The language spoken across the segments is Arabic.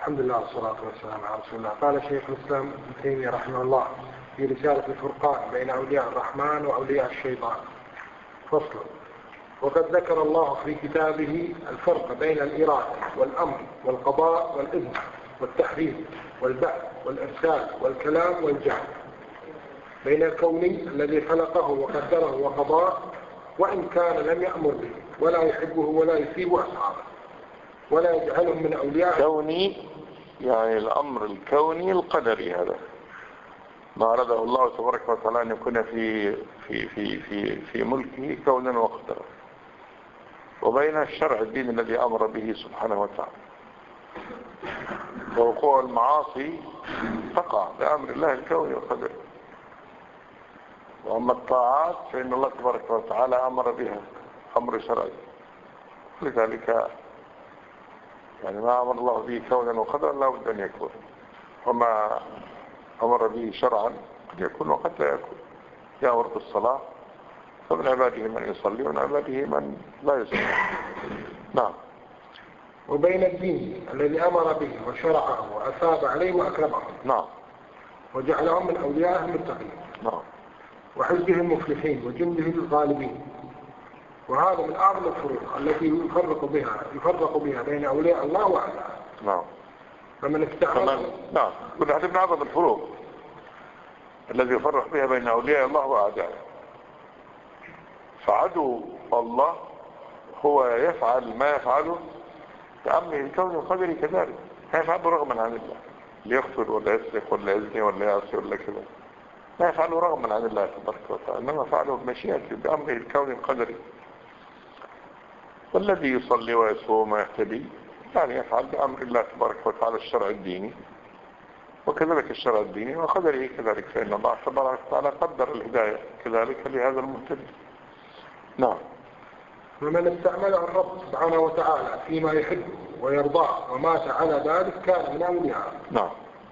الحمد لله والصلاة والسلام على رسول الله. قال شيخ الإسلام ابن تيمية رحمه الله في رسالة الفرقان بين أولياء الرحمن وأولياء الشيطان فصل: وقد ذكر الله في كتابه الفرق بين الإرادة والأمر والقضاء والإذن والتحريم والبعث والإرسال والكلام والجهل، بين الكوني الذي خلقه وقدره وقضاه وإن كان لم يأمر به ولا يحبه ولا يثيب أصحابه ولا يجعلهم من أولياء. كوني يعني الأمر الكوني القدري، هذا ما أراده الله تبارك وتعالى أن يكون في ملكه كونا وقدرا، وبين الشرع الدين الذي أمر به سبحانه وتعالى. ووقوع المعاصي تقع بأمر الله الكوني والقدري، وأما الطاعات فإن الله تبارك وتعالى أمر بها أمر شرعي، لذلك يعني ما أمر الله به كونا وقدرا لا بد أن يكون، وما أمر به شرعا قد يكون وقد لا يكون. يأمر بالصلاة فمن عباده من يصلي ومن عباده من لا يصلي. نعم. وبين الدين الذي أمر به وشرعه وأثاب عليه وأكرمه، نعم، وجعلهم من أوليائه المتقين، نعم، وحزبه المفلحين وجنده الغالبين. وهذا من أعظم الفروق التي يفرق بها بين أولياء الله وأعدائه. نعم. فمن استعمل نعم، كل هذا من أعظم الفروق الذي يفرق بها بين أولياء الله وأعدائه. فعدو الله هو يفعل ما يفعله بأمره الكون القدري كذلك، لا يفعله رغما عن الله، ليقتل ولا يسرق ولا يزني ولا يعصي ولا كذا، لا يفعله رغما عن الله تبارك وتعالى، إنما فعله بمشيئته بأمره الكون القدري. والذي يصلي ويصوم ويهتدي يعني يفعل بأمر الله تبارك وتعالى الشرع الديني، وكذلك الشرع الديني وقدره كذلك، فإن الله تبارك وتعالى قدر الهداية كذلك لهذا المهتدي. نعم. ومن استعمله الرب سبحانه وتعالى فيما يحبه ويرضاه ومات على ذلك كان من أوليائه. نعم.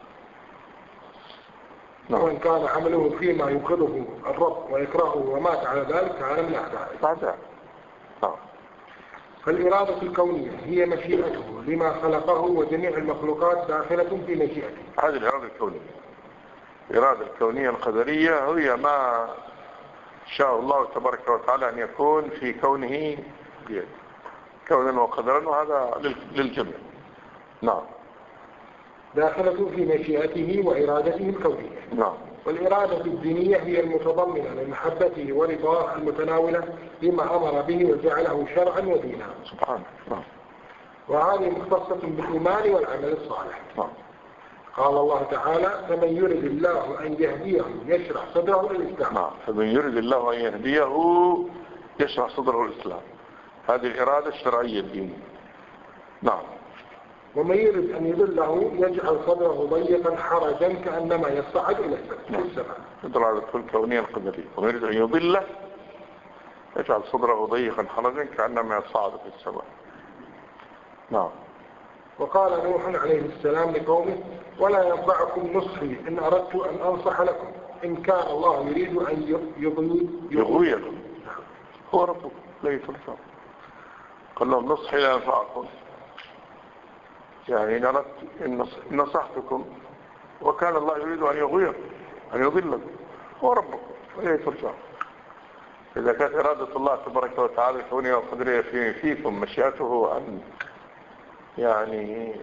وإن كان عمله فيما يبغضه الرب ويكرهه ومات على ذلك كان من أعدائه. نعم. فالإرادة الكونية هي مشيئته لما خلقه، وجميع المخلوقات داخلة في مشيئته. هذه الإرادة الكونية. الإرادة الكونية القدرية هي ما شاء الله تبارك وتعالى أن يكون في كونه بيد كونا وقدرا، وهذا للجميع. نعم. داخلة في مشيئته وإرادته الكونية. نعم. والإرادة الدينية هي المتضمنة لمحبته ورضاه، المتناولة لما أمر به وجعله شرعا ودينا سبحانه. نعم. وهذه مختصة بالإيمان والعمل الصالح. نعم. قال الله تعالى: فمن يرد الله أن يهديه يشرح صدره للإسلام. نعم. فمن يرد الله أن يهديه يشرح صدره للإسلام، هذه الإرادة الشرعية الدينية. نعم. ومن يرد أن يضله يجعل صدره ضيقا حرجا كأنما يصعد إلى السماء. الإرادة الكونية القدرية. ومن يرد أن يضله يجعل صدره ضيقا حرجا كأنما يصعد في السماء. نعم. وقال نوح عليه السلام لقومه: ولا ينفعكم نصحي إن أردت أن أنصح لكم إن كان الله يريد أن يغويكم هو ربكم لا يتنفع. قال لهم نصحي لا ينفعكم، يعني إن أردت إن نصحتكم وكان الله يريد أن يغويكم أن يضلكم هو ربكم لا يتنفع. إذا كانت إرادة الله تبارك وتعالى الكونية والقدرية فيكم مشيئته أن يعني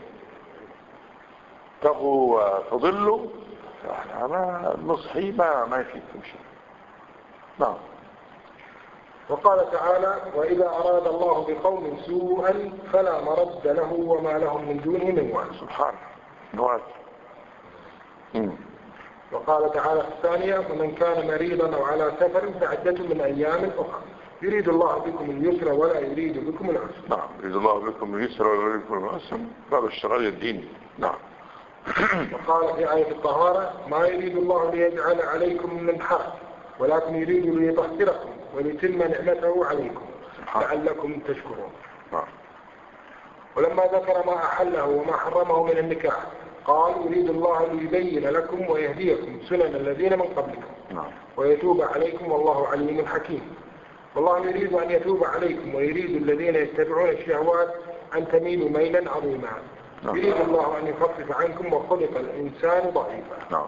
تغوا وتضلوا، يعني نصحي ما يفيدكم شيء. نعم. وقال تعالى: وإذا أراد الله بقوم سوءا فلا مرد له وما لهم من دونه من وال. سبحانه. نوال. وقال تعالى في الثانية: ومن كان مريضا أو على سفر فعدة من أيام أخرى يريد الله بكم اليسر ولا يريد بكم العسر. نعم. يريد الله بكم اليسر ولا يريد بكم العسر، باب الشرعية الديني. نعم. وقال في آية الطهارة: ما يريد الله ليجعل عليكم من حرج ولكن يريد ليطهركم وليتم نعمته عليكم لعلكم تشكرون. ولما ذكر ما أحله وما حرمه من النكاح قال: يريد الله ليبين لكم ويهديكم سنن الذين من قبلكم ويتوب عليكم والله عليم حكيم. والله يريد أن يتوب عليكم ويريد الذين يتبعون الشهوات أن تميلوا ميلا عظيما يريد الله أن يخفف عنكم وخلق الإنسان ضعيفا. نعم.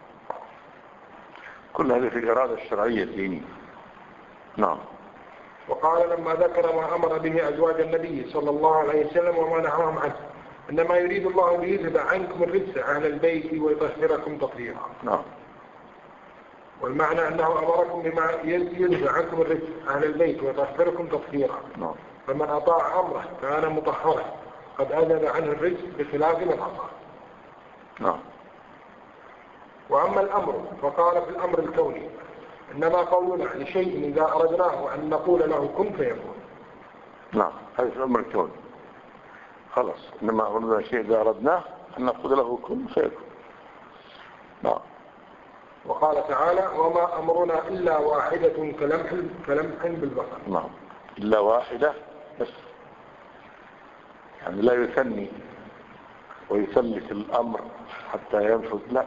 كل هذه في الإرادة الشرعية الدينية. نعم. وقال لما ذكر ما أمر به أزواج النبي صلى الله عليه وسلم وما نهاهم عنه إنما يريد الله أن يذهب عنكم الرجس أهل البيت ويطهركم تطهيرا. نعم. والمعنى أنه أمركم بما يذهب عنكم الرجس أهل البيت ويطهركم تطهيرا. نعم. فمن أطاع أمره كان مطهرا قد أذهب عنه الرجس بخلاف من عصى. نعم. وأما الأمر فقال في الأمر الكوني إنما قولنا لشيء إذا أردناه أن نقول له كن فيكون. نعم. هذا في الأمر الكوني خلاص. إنما أردنا شيء إذا أردناه أن نقول له كن فيكون. نعم. وقال تعالى وما أمرنا إلا واحدة كلمح بالبصر. نعم. إلا واحدة بس، يعني لا يثني ويثلث الأمر حتى ينفذ، لا.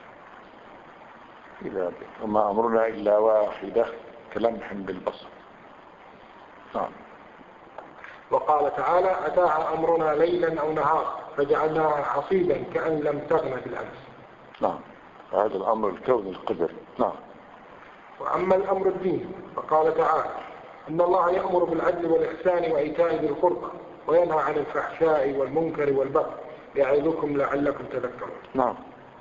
إذا وما أمرنا إلا واحدة كلمح بالبصر. نعم. وقال تعالى أتاها أمرنا ليلا أو نهارا فجعلناها حصيدا كأن لم تغن بالأمس. نعم. هذا الأمر الكوني القدري. نعم. وأما الأمر الديني فقال تعالى إن الله يأمر بالعدل والإحسان وإيتاء ذي القربى وينهى عن الفحشاء والمنكر والبغي يعظكم لعلكم تذكرون. نعم.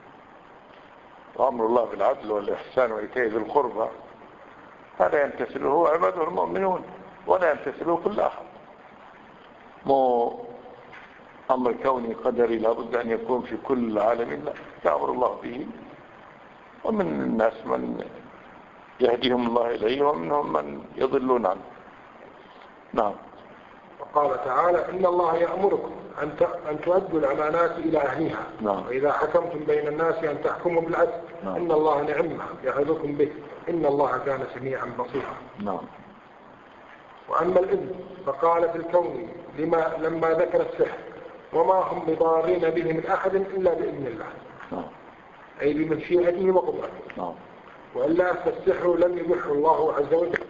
وأمر الله بالعدل والإحسان وإيتاء ذي القربى هذا يمتثله عباده المؤمنون ولا يمتثله كل أحد. مو أمر كوني قدري لابد أن يكون في كل عالم، لا يأمر الله به، ومن الناس من يهديهم الله إليه ومنهم من يضلون عنه. نعم. وقال تعالى إن الله يأمركم أن تؤدوا الأمانات إلى أهلها. نعم. وإذا حكمتم بين الناس أن تحكموا بالعدل. نعم. إن الله نعم يعظكم به إن الله كان سميعا بصيرا. نعم. وأما الإذن فقال في الكون لما ذكر السحر وما هم بضارين به من أحد إلا بإذن الله. نعم. أي بمشيئته وقدرته. نعم. وإلا فالسحر لم يبح الله عز وجل.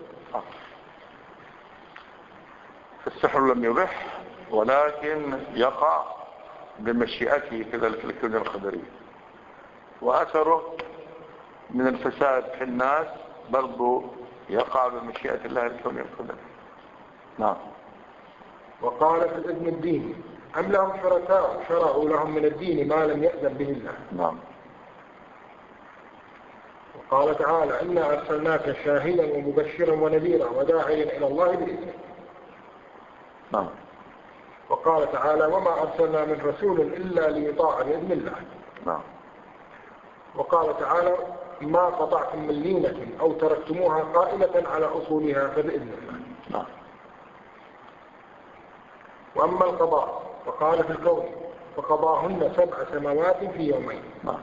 السحر لم يبح ولكن يقع بمشيئته كذلك في الكون القدري، وأثره من الفساد في الناس برضو يقع بمشيئة الله الكون القدري. نعم. وقال في الإذن الديني أم لهم شركاء شرعوا لهم من الدين ما لم يأذن به الله. نعم. وقال تعالى إنا أرسلناك شاهدا ومبشرا ونذيرا وداعيا إلى الله بإذنه. نعم. وقال تعالى وما أرسلنا من رسول إلا ليطاع بإذن الله. نعم. وقال تعالى ما قطعتم من لينة أو تركتموها قائمة على أصولها فبإذن الله. نعم. وأما القضاء فقال في الكون فقضاهن 7 سماوات في يومين. نعم.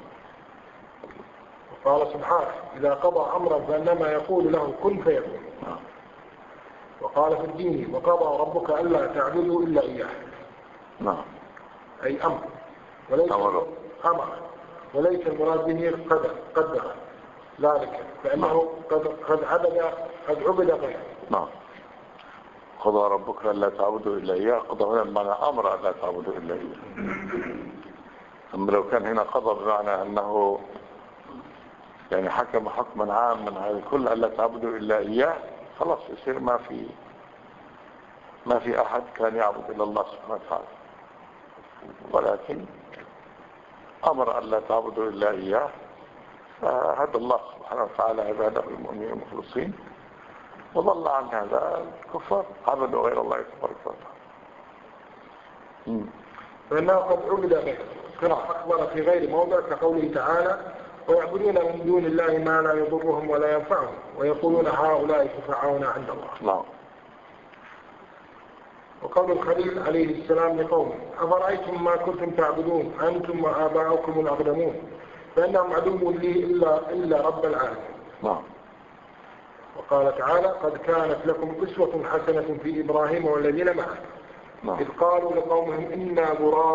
وقال سبحانه إذا قضى أمرا فإنما يقول له كن فيكون. نعم. وقال في الدين وقضى ربك ألا تعبدوا إلا إياه. نعم. أي أمر وليس المراد به قدر ذلك فإنه قد عبد غيره. نعم. قضى ربك ألا تعبدوا إلا إياه. قضى هنا بمعنى أمر ألا تعبدوا إلا إياه. أما لو كان هنا قضى بمعنى أنه يعني حكم حكما عاما على الكل ألا تعبدوا إلا إياه خلاص يصير ما في أحد كان يعبد إلا الله سبحانه وتعالى، ولكن أمر ألا تعبدوا إلا إياه، فهدى الله سبحانه وتعالى عباده المؤمنين المخلصين وضل عن هذا الكفار عبدوا غير الله تبارك وتعالى. فإنه قد عبد غيره كما أخبر في غير موضع كقوله تعالى ويعبدون من دون الله ما لا يضرهم ولا ينفعهم ويقولون هؤلاء شفعاؤنا عند الله. نعم. وقول الخليل عليه السلام لقومه أفرأيتم ما كنتم تعبدون أنتم وآباؤكم الأقدمون فإنهم عدو لي إلا رب العالمين. نعم. وقال تعالى قد كانت لكم أسوة حسنة في إبراهيم والذين معه إذ قالوا لقومهم إنا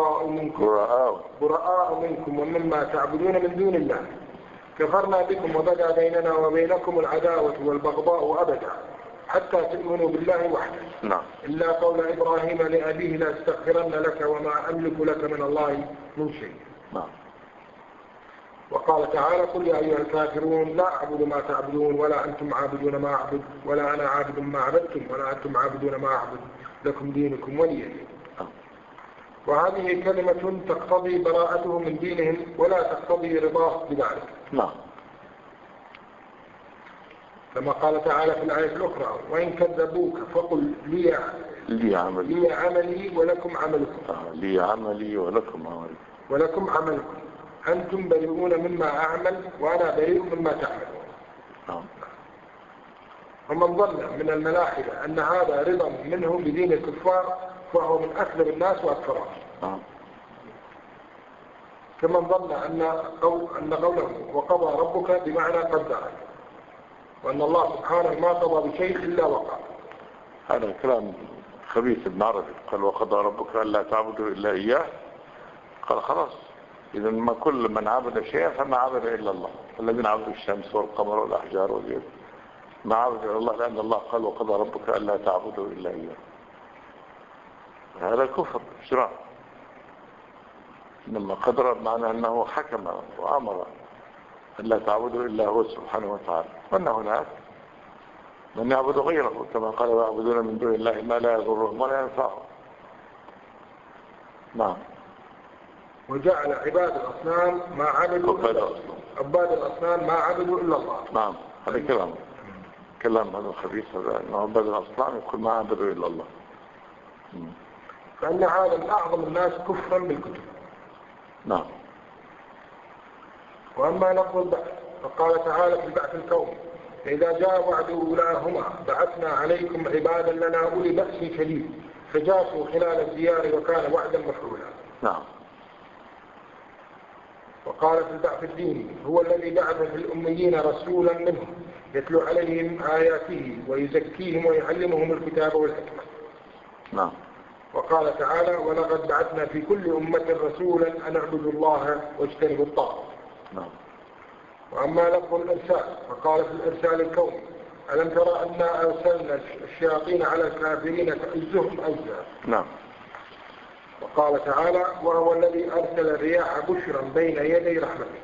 براء منكم ومما تعبدون من دون الله كفرنا بكم وبدا بيننا وبينكم العداوة والبغضاء أبدا حتى تؤمنوا بالله وحده. نعم. إلا قول إبراهيم لأبيه لاستغفرن لك وما أملك لك من الله من شيء. نعم. وقال تعالى قل يا أيها الكافرون لا أعبد ما تعبدون ولا أنتم عابدون ما أعبد ولا أنا عابد ما عبدتم ولا أنتم عابدون ما أعبد لكم دينكم ولي دين. وهذه كلمة تقتضي براءته من دينهم ولا تقتضي رضاه بذلك. نعم. كما قال تعالى في الآية الأخرى وإن كذبوك فقل لي عملي ولكم عملكم. لي عملي ولكم عملكم. ولكم عملكم أنتم بريئون مما أعمل وأنا بريء مما تعملون. ومن ظن من الملاحدة أن هذا رضا منه بدين الكفار فهو من أكذب الناس وأكثرهم. كمن ظن أن قوله وقضى ربك بمعنى قدر وأن الله سبحانه ما قضى بشيء إلا وقع. هذا كلام خبيث ابن عربي. قال وقضى ربك ألا تعبدوا إلا إياه. قال خلاص إذا ما كل من عبد شيئا فما عبد إلا الله. الذين عبدوا الشمس والقمر والأحجار والجبال ما عبدوا إلا الله لأن الله قال وقضى ربك ألا تعبدوا إلا إياه. هذا كفر شرع. إنما قدر بمعنى أنه حكم وأمر ألا تعبدوا إلا هو سبحانه وتعالى وأن هناك من يعبد غيره كما قال ويعبدون من دون الله ما لا يضرهم ولا ينفعهم. نعم. وجعل عباد الأصنام ما عبدوا إلا الله. نعم. هذا كلام هذا خبيث. هذا أن عباد الأصنام يقول ما عبدوا إلا الله. فإن هذا من أعظم الناس كفرا بالكتب. نعم. وأما لفظ البعث فقال تعالى في البعث الكوني فإذا جاء وعد أولاهما بعثنا عليكم عبادا لنا أولي بأس شديد فجاسوا خلال الديار وكان وعدا مفعولا. نعم. وقال في البعث الديني هو الذي بعث في الأميين رسولا منهم يتلو عليهم آياته ويزكيهم ويعلمهم الكتاب والحكمة. نعم. وقال تعالى ولقد بعثنا في كل أمة رسولا أن اعبدوا الله واجتنبوا الطاغوت. نعم. وأما لفظ الإرسال فقال في الإرسال الكوني ألم ترى أنا أرسلنا الشياطين على الكافرين تأزهم أزا. نعم. وقال تعالى وهو الذي أرسل الرياح بشرا بين يدي رحمته.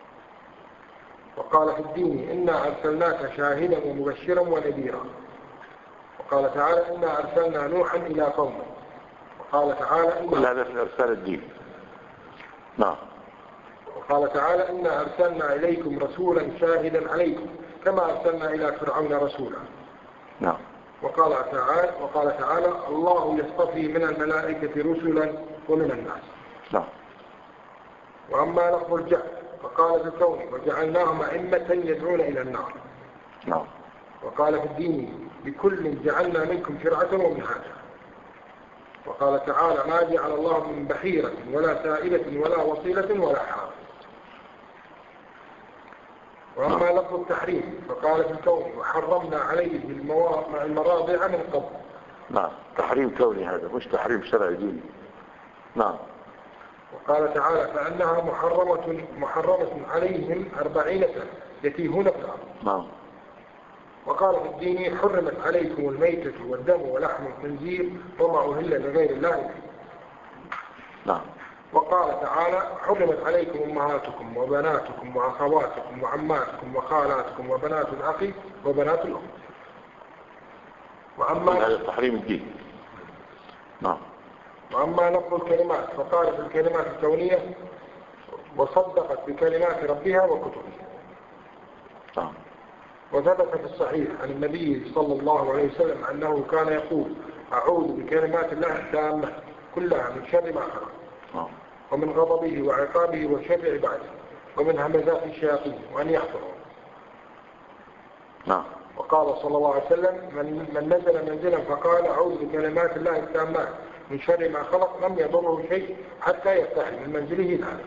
وقال في الدين إنا أرسلناك شاهدا ومبشرا ونذيرا. وقال تعالى إنا أرسلنا نوحا إلى قومه. وقال تعالى كل هذا في الإرسال الدين. نعم. وقال تعالى إنا أرسلنا إليكم رسولا شاهدا عليكم كما أرسلنا إلى فرعون رسولا. نعم. وقال تعالى الله يصطفي من الملائكة رسلا ومن الناس. نعم. وأما لفظ الجعل فقال في الكون وجعلناهم أئمة يدعون إلى النار. نعم. وقال في الدين بكل جعلنا منكم شرعة ومنهاجا. وقال تعالى ما جعل الله من بحيرة ولا سائلة ولا وصيلة ولا حام. وأما لفظ التحريم فقال في الكون وحرمنا عليه المراضع من قبل. نعم. تحريم كوني هذا مش تحريم شرعي ديني. نعم. وقال تعالى فأنها محرمة عليهم 40 سنة يتيهون في الأرض. نعم. وقال في الدين حرمت عليكم الميتة والدم ولحم الخنزير وما أهل لغير الله فيه. نعم. وقال تعالى حرمت عليكم أمهاتكم وبناتكم وأخواتكم وعماتكم وخالاتكم وبنات الأخ وبنات الأخت. هذا تحريم الدين. نعم. وأما لفظ الكلمات فقال في الكلمات الكونية وصدقت بكلمات ربها وكتبه. نعم. وثبت في الصحيح عن النبي صلى الله عليه وسلم أنه كان يقول أعوذ بكلمات الله التامة كلها من شر ما خلق ومن غضبه وعقابه وشر عباده ومن همزات الشياطين وأن يحضروا. نعم. وقال صلى الله عليه وسلم من نزل منزلا فقال أعوذ بكلمات الله التامات من شر ما خلق لم يضره شيء حتى يرتاح من منزله ذلك.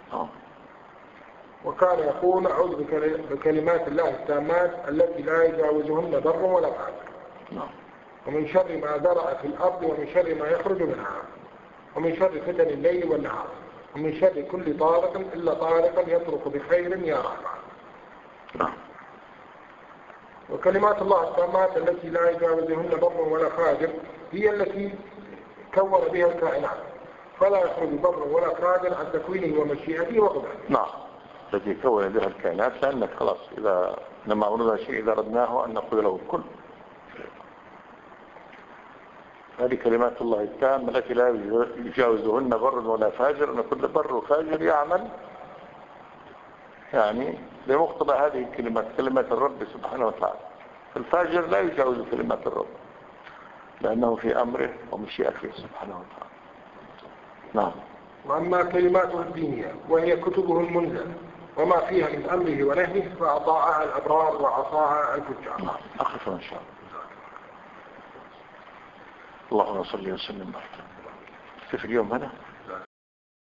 وكان يقول أعوذ بكلمات الله التامات التي لا يجاوزهن بر ولا فاجر ومن شر ما ذرأ في الأرض ومن شر ما يخرج منها ومن شر فتن الليل والنهار ومن شر كل طارق إلا طارقا يطرق بخير يا رحمن. وكلمات الله التامات التي لا يجاوزهن بر ولا فاجر هي التي كون بها الكائنات، فلا يخرج بر ولا فاجر عن تكوينه ومشيئته وقدرته. نعم، التي كون بها الكائنات، لأنك خلاص إذا لما أردنا شيء إذا أردناه أن نقول له كن. هذه كلمات الله التامة التي لا يجاوزهن بر ولا فاجر، أن كل بر وفاجر يعمل يعني بمقتضى هذه الكلمات، كلمات الرب سبحانه وتعالى. الفاجر لا يجاوز كلمات الرب لأنه في أمره ومشيئته سبحانه وتعالى. نعم. وأما كلماته الدينية وهي كتبه المنزل وما فيها من أمره ونهيه فأطاعها الأبرار وعصاها الفجار. نعم. أخف إن شاء الله. اللهم صل وسلم. كيف اليوم هذا؟